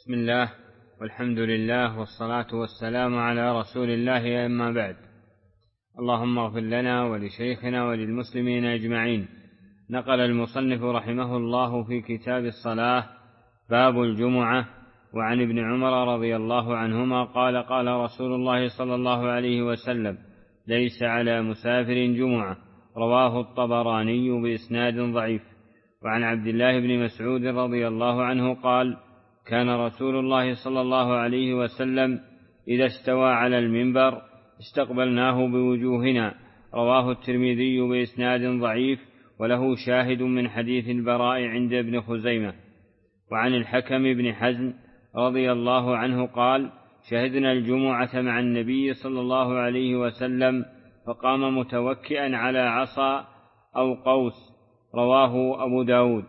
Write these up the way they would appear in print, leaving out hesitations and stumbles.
بسم الله والحمد لله والصلاة والسلام على رسول الله، أما بعد. اللهم اغفر لنا ولشيخنا وللمسلمين أجمعين. نقل المصنف رحمه الله في كتاب الصلاة باب الجمعة وعن ابن عمر رضي الله عنهما قال قال رسول الله صلى الله عليه وسلم: ليس على مسافر جمعة، رواه الطبراني بإسناد ضعيف. وعن عبد الله بن مسعود رضي الله عنه قال: كان رسول الله صلى الله عليه وسلم إذا استوى على المنبر استقبلناه بوجوهنا، رواه الترمذي بإسناد ضعيف وله شاهد من حديث البراء عند ابن خزيمة. وعن الحكم بن حزم رضي الله عنه قال: شهدنا الجمعة مع النبي صلى الله عليه وسلم فقام متوكئا على عصا أو قوس، رواه أبو داود.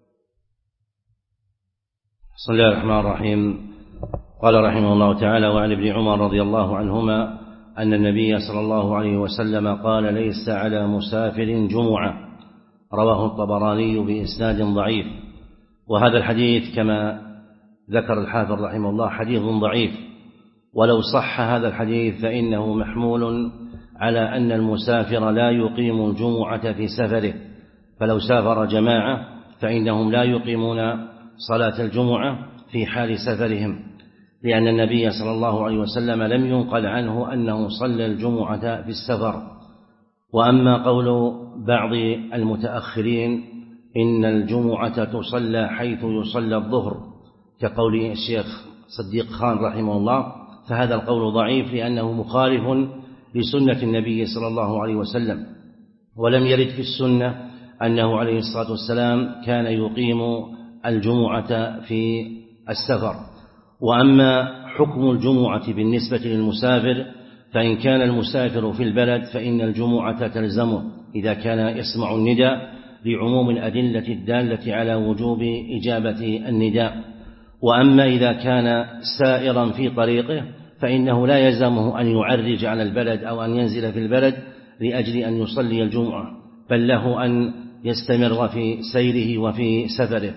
بسم الله الرحمن الرحيم. قال رحمه الله تعالى: وعن ابن عمر رضي الله عنهما أن النبي صلى الله عليه وسلم قال: ليس على مسافر جمعة، رواه الطبراني بإسناد ضعيف. وهذا الحديث كما ذكر الحافظ رحمه الله حديث ضعيف، ولو صح هذا الحديث فإنه محمول على أن المسافر لا يقيم الجمعة في سفره، فلو سافر جماعة فإنهم لا يقيمون صلاة الجمعة في حال سفرهم، لأن النبي صلى الله عليه وسلم لم ينقل عنه أنه صلى الجمعة في السفر. وأما قول بعض المتأخرين إن الجمعة تصلى حيث يصلى الظهر كقول الشيخ صديق خان رحمه الله، فهذا القول ضعيف لأنه مخالف لسنة النبي صلى الله عليه وسلم، ولم يرد في السنة أنه عليه الصلاة والسلام كان يقيم الجمعة في السفر. وأما حكم الجمعة بالنسبة للمسافر، فإن كان المسافر في البلد فإن الجمعة تلزمه إذا كان يسمع النداء لعموم الأدلة الدالة على وجوب إجابة النداء. وأما إذا كان سائرا في طريقه فإنه لا يلزمه أن يعرج على البلد أو أن ينزل في البلد لأجل أن يصلي الجمعة، بل له أن يستمر في سيره وفي سفره.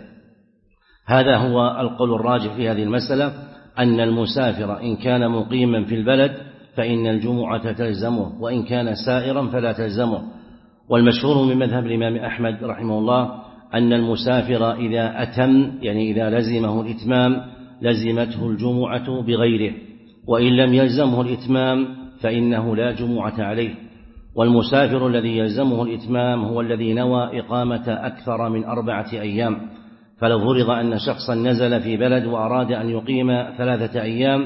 هذا هو القول الراجح في هذه المسألة، أن المسافر إن كان مقيما في البلد فإن الجمعة تلزمه، وإن كان سائرا فلا تلزمه. والمشهور من مذهب الإمام أحمد رحمه الله أن المسافر إذا أتم، يعني إذا لزمه الإتمام، لزمته الجمعة بغيره، وإن لم يلزمه الإتمام فإنه لا جمعة عليه. والمسافر الذي يلزمه الإتمام هو الذي نوى إقامة أكثر من 4 أيام، فلو فرض أن شخصا نزل في بلد وأراد أن يقيم 3 أيام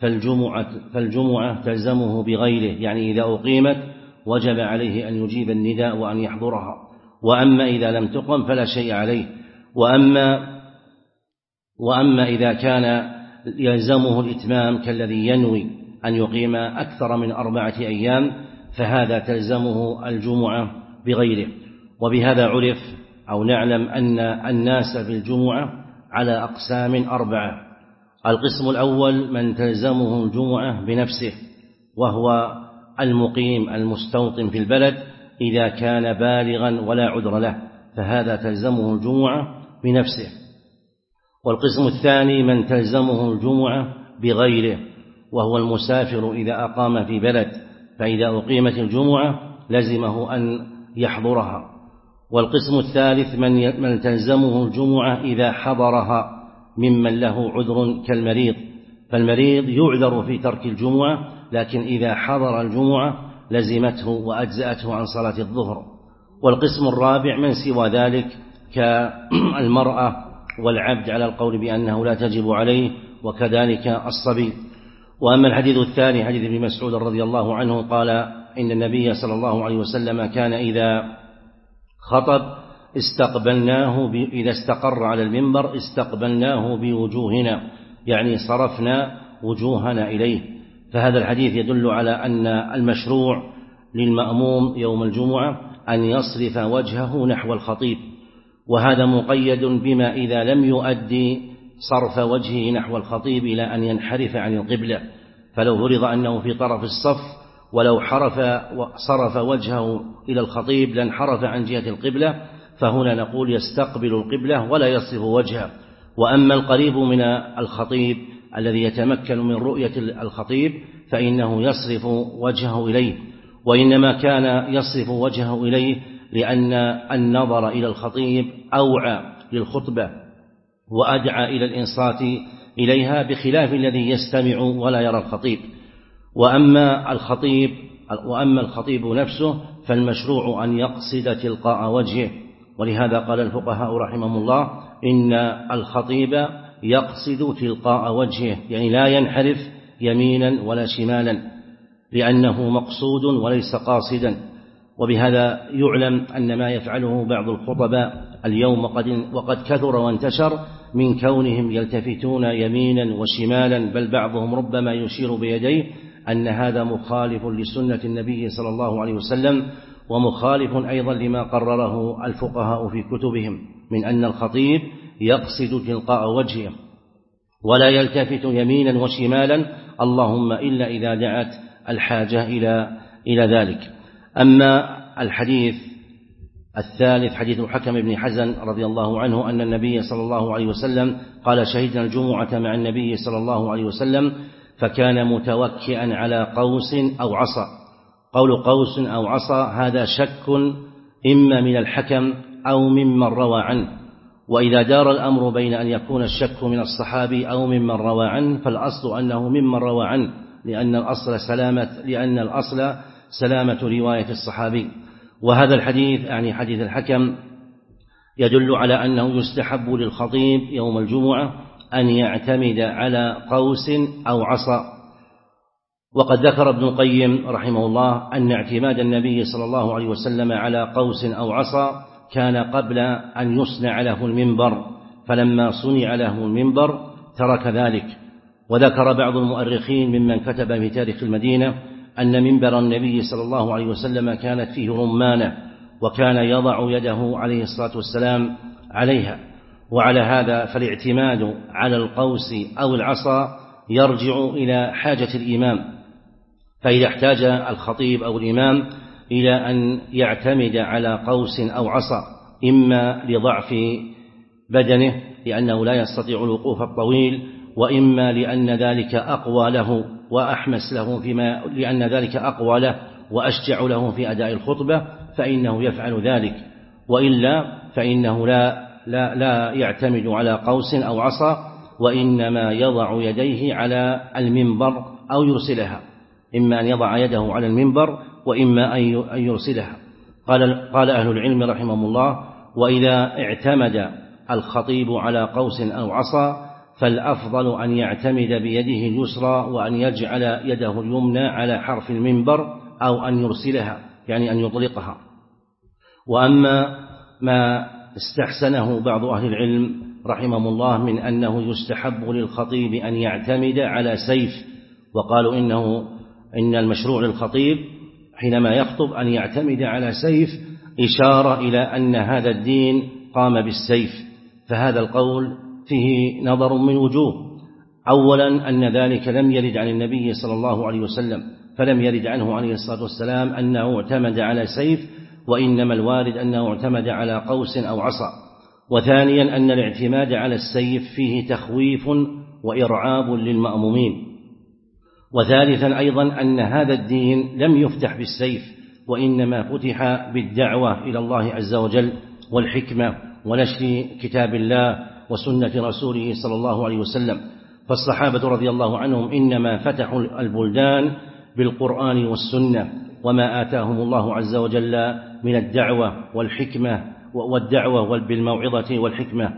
فالجمعة تلزمه بغيره، يعني إذا أقيمت وجب عليه أن يجيب النداء وأن يحضرها. وأما إذا لم تقم فلا شيء عليه. وأما إذا كان يلزمه الإتمام كالذي ينوي أن يقيم أكثر من 4 أيام فهذا تلزمه الجمعة بغيره. وبهذا عرف أو نعلم أن الناس في الجمعة على أقسام 4. القسم الأول من تلزمه الجمعة بنفسه، وهو المقيم المستوطن في البلد إذا كان بالغا ولا عذر له، فهذا تلزمه الجمعة بنفسه. والقسم الثاني من تلزمه الجمعة بغيره، وهو المسافر إذا أقام في بلد، فإذا أقيمت الجمعة لزمه أن يحضرها. والقسم الثالث من تلزمه الجمعة إذا حضرها ممن له عذر كالمريض، فالمريض يعذر في ترك الجمعة، لكن إذا حضر الجمعة لزمته وأجزأته عن صلاة الظهر. والقسم الرابع من سوى ذلك كالمرأة والعبد على القول بأنه لا تجب عليه، وكذلك الصبي. وأما الحديث الثاني حديث ابن مسعود رضي الله عنه قال: إن النبي صلى الله عليه وسلم كان إذا خطب استقبلناه إذا استقر على المنبر استقبلناه بوجوهنا، يعني صرفنا وجوهنا إليه. فهذا الحديث يدل على أن المشروع للمأموم يوم الجمعة أن يصرف وجهه نحو الخطيب، وهذا مقيد بما إذا لم يؤدي صرف وجهه نحو الخطيب إلى أن ينحرف عن القبلة. فلو فرض أنه في طرف الصف ولو صرف وجهه إلى الخطيب لانحرف عن جهة القبلة، فهنا نقول يستقبل القبلة ولا يصرف وجهه. وأما القريب من الخطيب الذي يتمكن من رؤية الخطيب فإنه يصرف وجهه إليه، وإنما كان يصرف وجهه إليه لأن النظر إلى الخطيب أوعى للخطبة وأدعى إلى الإنصات إليها، بخلاف الذي يستمع ولا يرى الخطيب. وأما الخطيب نفسه فالمشروع أن يقصد تلقاء وجهه، ولهذا قال الفقهاء رحمهم الله إن الخطيب يقصد تلقاء وجهه، يعني لا ينحرف يمينا ولا شمالا، لأنه مقصود وليس قاصدا. وبهذا يعلم أن ما يفعله بعض الخطباء اليوم وقد كثر وانتشر من كونهم يلتفتون يمينا وشمالا، بل بعضهم ربما يشير بيديه، أن هذا مخالف لسنة النبي صلى الله عليه وسلم، ومخالف أيضا لما قرره الفقهاء في كتبهم من أن الخطيب يقصد تلقاء وجهه ولا يلتفت يمينا وشمالا، اللهم إلا إذا دعت الحاجة إلى ذلك. أما الحديث الثالث حديث الحكم بن حزن رضي الله عنه أن النبي صلى الله عليه وسلم قال: شهدنا الجمعة مع النبي صلى الله عليه وسلم فكان متوكئا على قوس أو عصا. قول قوس أو عصا هذا شك إما من الحكم أو ممن روى عنه، وإذا دار الأمر بين أن يكون الشك من الصحابي أو ممن روى عنه فالأصل أنه ممن روى عنه، لأن الأصل سلامة رواية الصحابي. وهذا الحديث يعني حديث الحكم يدل على أنه يستحب للخطيب يوم الجمعة أن يعتمد على قوس أو عصا. وقد ذكر ابن القيم رحمه الله أن اعتماد النبي صلى الله عليه وسلم على قوس أو عصا كان قبل أن يصنع له المنبر، فلما صنع له المنبر ترك ذلك. وذكر بعض المؤرخين ممن كتب في تاريخ المدينة أن منبر النبي صلى الله عليه وسلم كانت فيه رمانة، وكان يضع يده عليه الصلاة والسلام عليها. وعلى هذا فالاعتماد على القوس أو العصا يرجع إلى حاجة الإمام، فإذا احتاج الخطيب أو الإمام إلى أن يعتمد على قوس أو عصا، إما لضعف بدنه لأنه لا يستطيع الوقوف الطويل، وإما لأن ذلك أقوى له وأحمس له لأن ذلك أقوى له وأشجع له في أداء الخطبة، فإنه يفعل ذلك. وإلا فإنه لا يعتمد على قوس أو عصا، وإنما يضع يديه على المنبر أو يرسلها، إما أن يضع يده على المنبر وإما أن يرسلها. قال أهل العلم رحمهم الله: وإذا اعتمد الخطيب على قوس أو عصا فالأفضل أن يعتمد بيده اليسرى وأن يجعل يده اليمنى على حرف المنبر أو أن يرسلها، يعني أن يطلقها. وأما ما استحسنه بعض أهل العلم رحمهم الله من أنه يستحب للخطيب أن يعتمد على سيف، وقالوا إن المشروع للخطيب حينما يخطب أن يعتمد على سيف، إشارة إلى أن هذا الدين قام بالسيف. فهذا القول فيه نظر من وجوه: أولا أن ذلك لم يرد عن النبي صلى الله عليه وسلم، فلم يرد عنه عليه الصلاة والسلام أنه اعتمد على سيف، وإنما الوارد أنه اعتمد على قوس أو عصا. وثانيا أن الاعتماد على السيف فيه تخويف وإرعاب للمأمومين. وثالثا أيضا أن هذا الدين لم يفتح بالسيف، وإنما فتح بالدعوة إلى الله عز وجل والحكمة ونشر كتاب الله وسنة رسوله صلى الله عليه وسلم. فالصحابة رضي الله عنهم إنما فتحوا البلدان بالقرآن والسنة وما آتاهم الله عز وجل من الدعوة والحكمة والدعوة بالموعظة والحكمة.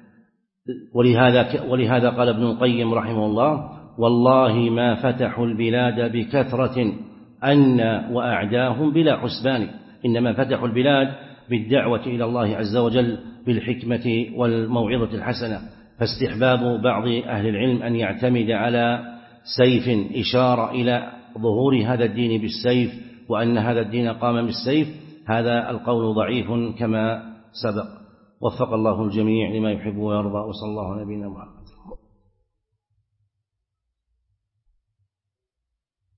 ولهذا قال ابن القيم رحمه الله: والله ما فتحوا البلاد بكثرة أن وأعداهم بلا حسبان، إنما فتحوا البلاد بالدعوة إلى الله عز وجل بالحكمة والموعظة الحسنة. فاستحباب بعض أهل العلم أن يعتمد على سيف إشارة إلى ظهور هذا الدين بالسيف، وأن هذا الدين قام بالسيف، هذا القول ضعيف كما سبق. وفق الله الجميع لما يحب ويرضى، وصلى الله على نبينا محمد.